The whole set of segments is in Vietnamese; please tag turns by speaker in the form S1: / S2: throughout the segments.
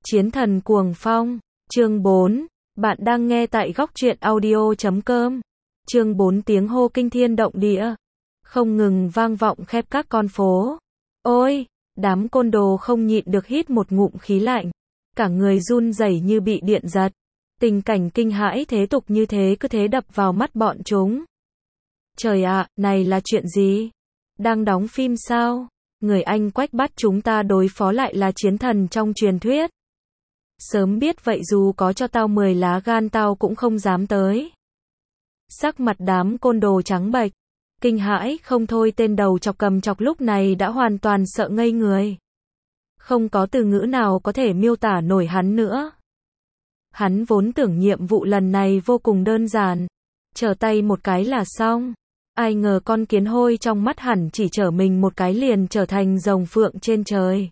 S1: Chiến thần cuồng phong, chương 4, bạn đang nghe tại góc truyện audio.com. Chương 4 tiếng hô kinh thiên động địa, không ngừng vang vọng khắp các con phố. Ôi, đám côn đồ không nhịn được hít một ngụm khí lạnh, cả người run rẩy như bị điện giật. Tình cảnh kinh hãi thế tục như thế cứ thế đập vào mắt bọn chúng. Trời ạ, này là chuyện gì? Đang đóng phim sao? Người Anh Quách bắt chúng ta đối phó lại là chiến thần trong truyền thuyết. Sớm biết vậy dù có cho tao 10 lá gan tao cũng không dám tới. Sắc mặt đám côn đồ trắng bệch, kinh hãi không thôi, tên đầu chọc cầm chọc lúc này đã hoàn toàn sợ ngây người. Không có từ ngữ nào có thể miêu tả nổi hắn nữa. Hắn vốn tưởng nhiệm vụ lần này vô cùng đơn giản, trở tay một cái là xong. Ai ngờ con kiến hôi trong mắt hẳn chỉ trở mình một cái liền trở thành rồng phượng trên trời.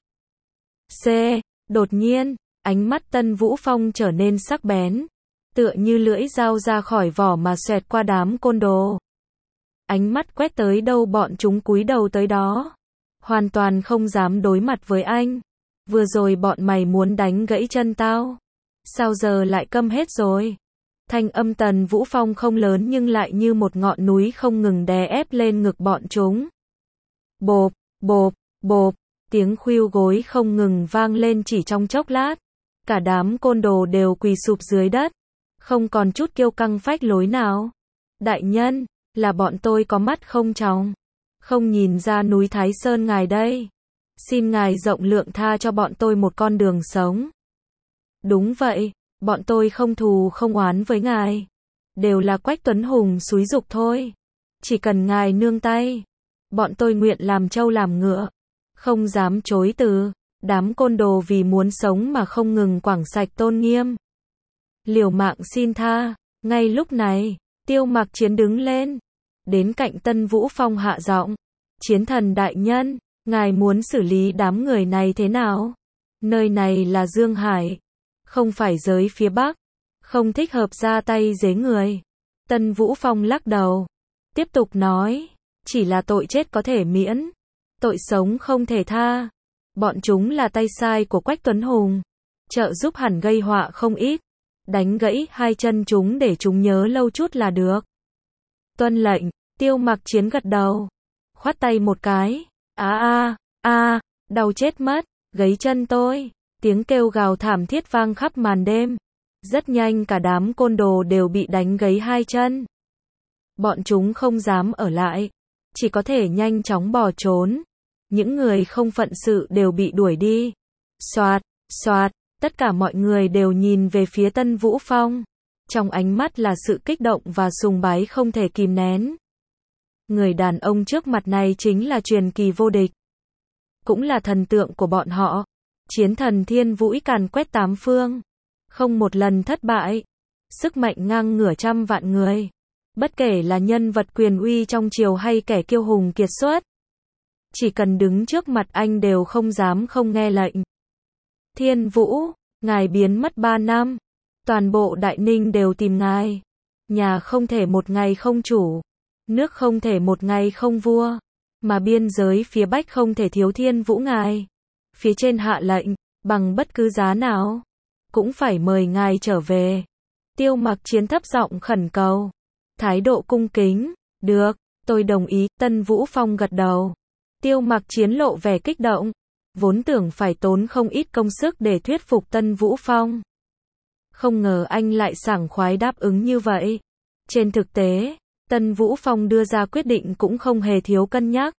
S1: Đột nhiên, ánh mắt Tân Vũ Phong trở nên sắc bén, tựa như lưỡi dao ra khỏi vỏ mà xoẹt qua đám côn đồ. Ánh mắt quét tới đâu bọn chúng cúi đầu tới đó, hoàn toàn không dám đối mặt với anh. Vừa rồi bọn mày muốn đánh gãy chân tao, sao giờ lại câm hết rồi? Thanh âm Tần Vũ Phong không lớn nhưng lại như một ngọn núi không ngừng đè ép lên ngực bọn chúng. Bộp, bộp, bộp, tiếng khuỷu gối không ngừng vang lên chỉ trong chốc lát. Cả đám côn đồ đều quỳ sụp dưới đất, không còn chút kiêu căng phách lối nào. Đại nhân, là bọn tôi có mắt không tròng, không nhìn ra núi Thái Sơn ngài đây. Xin ngài rộng lượng tha cho bọn tôi một con đường sống. Đúng vậy, bọn tôi không thù không oán với ngài. Đều là Quách Tuấn Hùng xúi giục thôi. Chỉ cần ngài nương tay, bọn tôi nguyện làm trâu làm ngựa, không dám chối từ. Đám côn đồ vì muốn sống mà không ngừng quẳng sạch tôn nghiêm, liều mạng xin tha. Ngay lúc này, Tiêu Mặc Chiến đứng lên, đến cạnh Tân Vũ Phong hạ giọng. Chiến thần đại nhân, ngài muốn xử lý đám người này thế nào? Nơi này là Dương Hải, không phải giới phía Bắc, không thích hợp ra tay giết người. Tân Vũ Phong lắc đầu, tiếp tục nói, chỉ là tội chết có thể miễn, tội sống không thể tha. Bọn chúng là tay sai của Quách Tuấn Hùng, trợ giúp hẳn gây họa không ít. Đánh gãy hai chân chúng để chúng nhớ lâu chút là được. Tuân lệnh. Tiêu Mặc Chiến gật đầu, khoát tay một cái. Đau chết mất, gãy chân tôi. Tiếng kêu gào thảm thiết vang khắp màn đêm. Rất nhanh cả đám côn đồ đều bị đánh gãy hai chân. Bọn chúng không dám ở lại, chỉ có thể nhanh chóng bỏ trốn. Những người không phận sự đều bị đuổi đi. Soạt, soạt, tất cả mọi người đều nhìn về phía Tân Vũ Phong. Trong ánh mắt là sự kích động và sùng bái không thể kìm nén. Người đàn ông trước mặt này chính là truyền kỳ vô địch, cũng là thần tượng của bọn họ. Chiến thần thiên vũ càn quét tám phương, không một lần thất bại. Sức mạnh ngang ngửa trăm vạn người. Bất kể là nhân vật quyền uy trong triều hay kẻ kiêu hùng kiệt xuất, chỉ cần đứng trước mặt anh đều không dám không nghe lệnh. Thiên Vũ, ngài biến mất 3 năm. Toàn bộ Đại Ninh đều tìm ngài. Nhà không thể một ngày không chủ. Nước không thể một ngày không vua. Mà biên giới phía Bắc không thể thiếu Thiên Vũ ngài. Phía trên hạ lệnh, bằng bất cứ giá nào, cũng phải mời ngài trở về. Tiêu Mặc Chiến thấp giọng khẩn cầu. Thái độ cung kính. Được, tôi đồng ý. Tân Vũ Phong gật đầu. Tiêu Mặc Chiến lộ vẻ kích động, vốn tưởng phải tốn không ít công sức để thuyết phục Tân Vũ Phong. Không ngờ anh lại sảng khoái đáp ứng như vậy. Trên thực tế, Tân Vũ Phong đưa ra quyết định cũng không hề thiếu cân nhắc.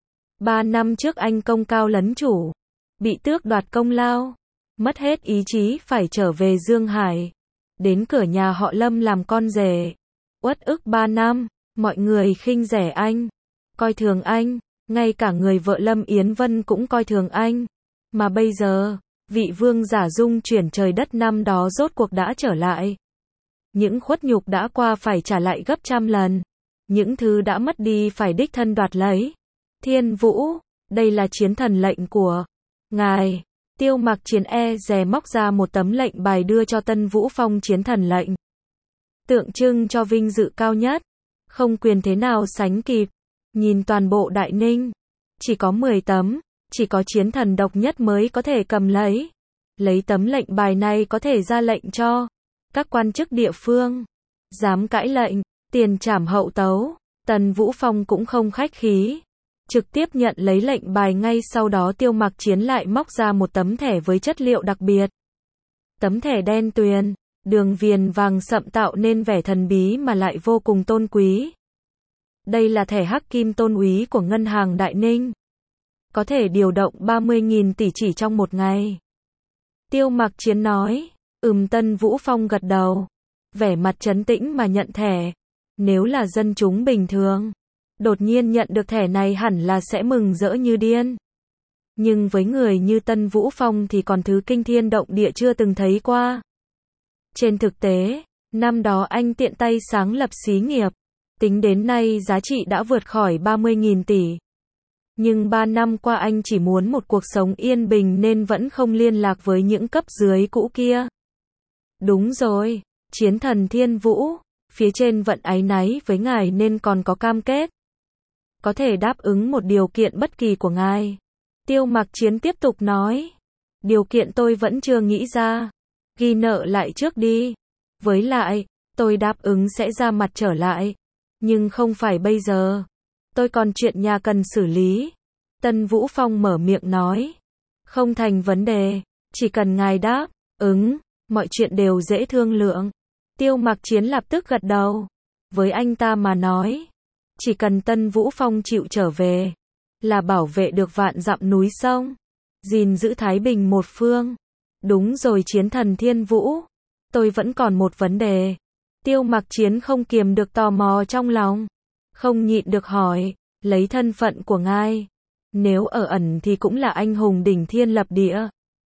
S1: 3 năm trước anh công cao lấn chủ, bị tước đoạt công lao, mất hết ý chí phải trở về Dương Hải, đến cửa nhà họ Lâm làm con rể. Uất ức 3 năm, mọi người khinh rẻ anh, coi thường anh. Ngay cả người vợ Lâm Yến Vân cũng coi thường anh. Mà bây giờ, vị vương giả dung chuyển trời đất năm đó rốt cuộc đã trở lại. Những khuất nhục đã qua phải trả lại gấp trăm lần. Những thứ đã mất đi phải đích thân đoạt lấy. Thiên Vũ, đây là chiến thần lệnh của ngài. Tiêu Mặc Chiến dè móc ra một tấm lệnh bài đưa cho Tân Vũ Phong. Chiến thần lệnh, tượng trưng cho vinh dự cao nhất, không quyền thế nào sánh kịp. Nhìn toàn bộ Đại Ninh, chỉ có 10 tấm, chỉ có chiến thần độc nhất mới có thể cầm lấy. lấy tấm lệnh bài này có thể ra lệnh cho các quan chức địa phương dám cãi lệnh, tiền trảm hậu tấu. Tần Vũ Phong cũng không khách khí, trực tiếp nhận lấy lệnh bài. Ngay sau đó Tiêu Mặc Chiến lại móc ra một tấm thẻ với chất liệu đặc biệt. Tấm thẻ đen tuyền, đường viền vàng sậm tạo nên vẻ thần bí mà lại vô cùng tôn quý. Đây là thẻ hắc kim tôn úy của Ngân hàng Đại Ninh. Có thể điều động 30.000 tỷ chỉ trong một ngày. Tiêu Mặc Chiến nói. Tân Vũ Phong gật đầu, vẻ mặt trấn tĩnh mà nhận thẻ. Nếu là dân chúng bình thường, đột nhiên nhận được thẻ này hẳn là sẽ mừng rỡ như điên. Nhưng với người như Tân Vũ Phong thì còn thứ kinh thiên động địa chưa từng thấy qua. Trên thực tế, năm đó anh tiện tay sáng lập xí nghiệp, tính đến nay giá trị đã vượt khỏi 30.000 tỷ. Nhưng 3 năm qua anh chỉ muốn một cuộc sống yên bình nên vẫn không liên lạc với những cấp dưới cũ kia. Đúng rồi, Chiến Thần Thiên Vũ, phía trên vận áy náy với ngài nên còn có cam kết. Có thể đáp ứng một điều kiện bất kỳ của ngài. Tiêu Mặc Chiến tiếp tục nói. Điều kiện tôi vẫn chưa nghĩ ra. Ghi nợ lại trước đi. Với lại, tôi đáp ứng sẽ ra mặt trở lại. Nhưng không phải bây giờ. Tôi còn chuyện nhà cần xử lý. Tân Vũ Phong mở miệng nói. Không thành vấn đề. Chỉ cần ngài đáp ứng, mọi chuyện đều dễ thương lượng. Tiêu Mặc Chiến lập tức gật đầu. Với anh ta mà nói, chỉ cần Tân Vũ Phong chịu trở về, là bảo vệ được vạn dặm núi sông, gìn giữ thái bình một phương. Đúng rồi Chiến Thần Thiên Vũ, tôi vẫn còn một vấn đề. Tiêu Mặc Chiến không kiềm được tò mò trong lòng, không nhịn được hỏi, lấy thân phận của ngài, nếu ở ẩn thì cũng là anh hùng đỉnh thiên lập địa.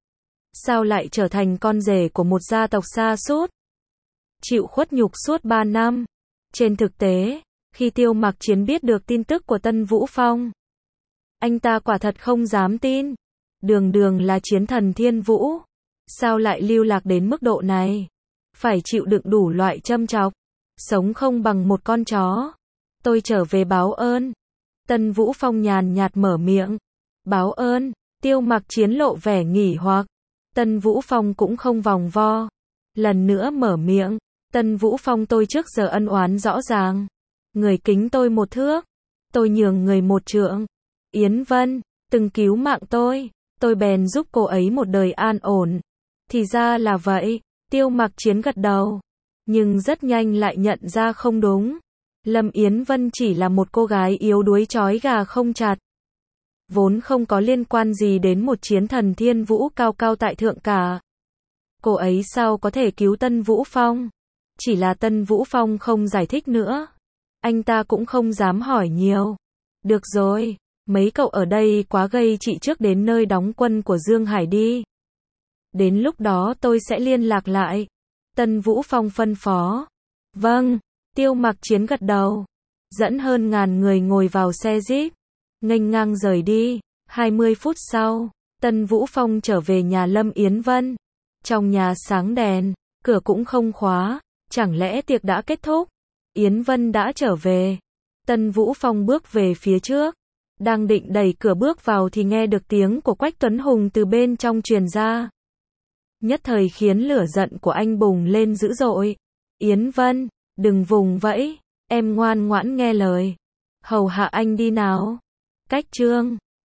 S1: Sao lại trở thành con rể của một gia tộc sa sút? Chịu khuất nhục suốt 3 năm. Trên thực tế, khi Tiêu Mặc Chiến biết được tin tức của Tân Vũ Phong, anh ta quả thật không dám tin. Đường đường là Chiến Thần Thiên Vũ, sao lại lưu lạc đến mức độ này? Phải chịu đựng đủ loại châm chọc, sống không bằng một con chó. Tôi trở về báo ơn. Tân Vũ Phong nhàn nhạt mở miệng. Báo ơn? Tiêu Mặc Chiến lộ vẻ nghỉ hoặc. Tân Vũ Phong cũng không vòng vo, lần nữa mở miệng. Tân Vũ Phong, tôi trước giờ ân oán rõ ràng. Người kính tôi một thước, tôi nhường người một trượng. Yến Vân từng cứu mạng tôi bèn giúp cô ấy một đời an ổn. Thì ra là vậy. Tiêu Mặc Chiến gật đầu, nhưng rất nhanh lại nhận ra không đúng. Lâm Yến Vân chỉ là một cô gái yếu đuối trói gà không chặt, vốn không có liên quan gì đến một Chiến Thần Thiên Vũ cao cao tại thượng cả. Cô ấy sao có thể cứu Tân Vũ Phong? Chỉ là Tân Vũ Phong không giải thích nữa. Anh ta cũng không dám hỏi nhiều. Được rồi, mấy cậu ở đây quá gây chị trước đến nơi đóng quân của Dương Hải đi. Đến lúc đó tôi sẽ liên lạc lại. Tân Vũ Phong phân phó. Vâng, Tiêu Mặc Chiến gật đầu. Dẫn hơn ngàn người ngồi vào xe Jeep, nghênh ngang rời đi. 20 phút sau, Tân Vũ Phong trở về nhà Lâm Yến Vân. Trong nhà sáng đèn, cửa cũng không khóa. Chẳng lẽ tiệc đã kết thúc? Yến Vân đã trở về. Tân Vũ Phong bước về phía trước, đang định đẩy cửa bước vào thì nghe được tiếng của Quách Tuấn Hùng từ bên trong truyền ra. Nhất thời khiến lửa giận của anh bùng lên dữ dội. Yến Vân, đừng vùng vẫy, em ngoan ngoãn nghe lời. Hầu hạ anh đi nào. Cách Trương,